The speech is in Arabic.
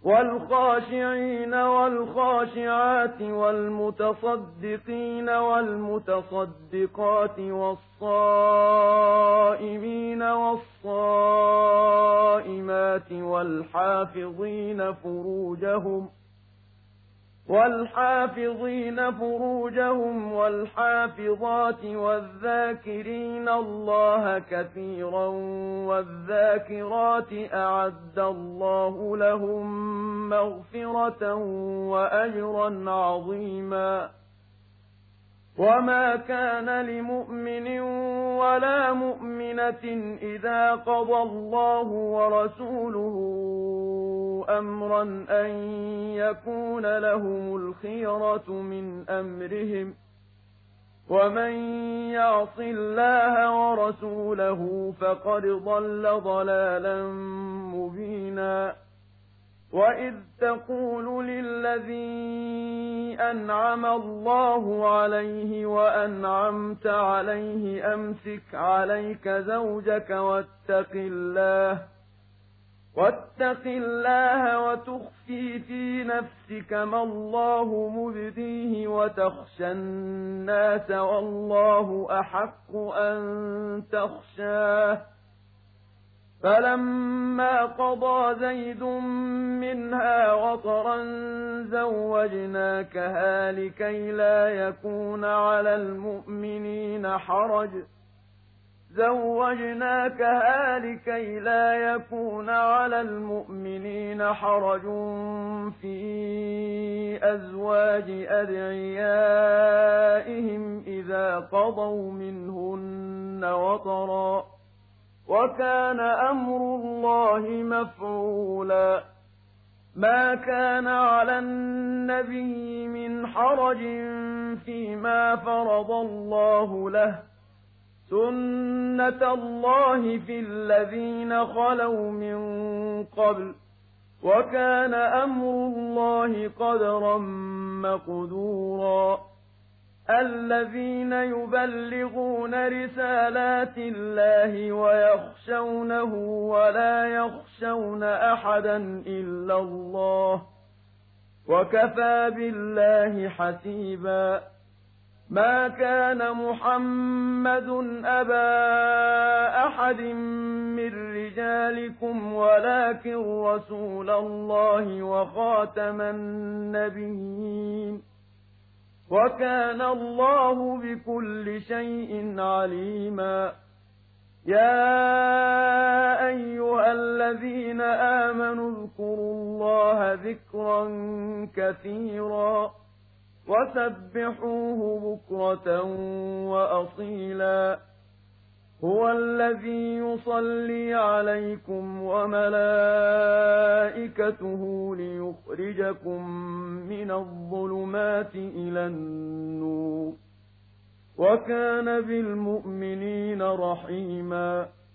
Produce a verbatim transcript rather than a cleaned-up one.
والخاشعين والخاشعات والمتصدقين والمتصدقات والصائمين والصائمات والحافظين فروجهم والحافظين فروجهم والحافظات والذاكرين الله كثيرا والذاكرات أعد الله لهم مغفرة وأجرا عظيما. وما كان لمؤمن ولا مؤمنة إذا قضى الله ورسوله أمرا أن يكون لهم الخيرة من أمرهم ومن يعص الله ورسوله فقد ضل ضلالا مبينا. وإذ تقول للذي أنعم الله عليه وأنعمت عليه أمسك عليك زوجك واتق الله واتق الله وتخفي في نفسك ما الله مبديه وتخشى الناس والله أحق أن تخشاه. فلما قضى زيد منها وطرا زوجناكها لكي لا يكون على المؤمنين حرج زوجناكها لكي لا يكون على المؤمنين حرج في أزواج أدعيائهم إذا قضوا منهن وطرا وكان أمر الله مفعولا. ما كان على النبي من حرج فيما فرض الله له سنة الله في الذين خلوا من قبل وكان أمر الله قدرا مقدورا. الذين يبلغون رسالات الله ويخشونه ولا يخشون أحدا إلا الله وكفى بالله حسيبا. ما كان محمد أبا أحد من رجالكم ولكن رسول الله وخاتم النبيين وكان الله بكل شيء عليما. يا أيها الذين آمنوا اذكروا الله ذكرا كثيرا وسبحوه بكرة وأصيلا. هو الذي يصلي عليكم وملائكته ليخرجكم من الظلمات إلى النور وكان بالمؤمنين رحيما.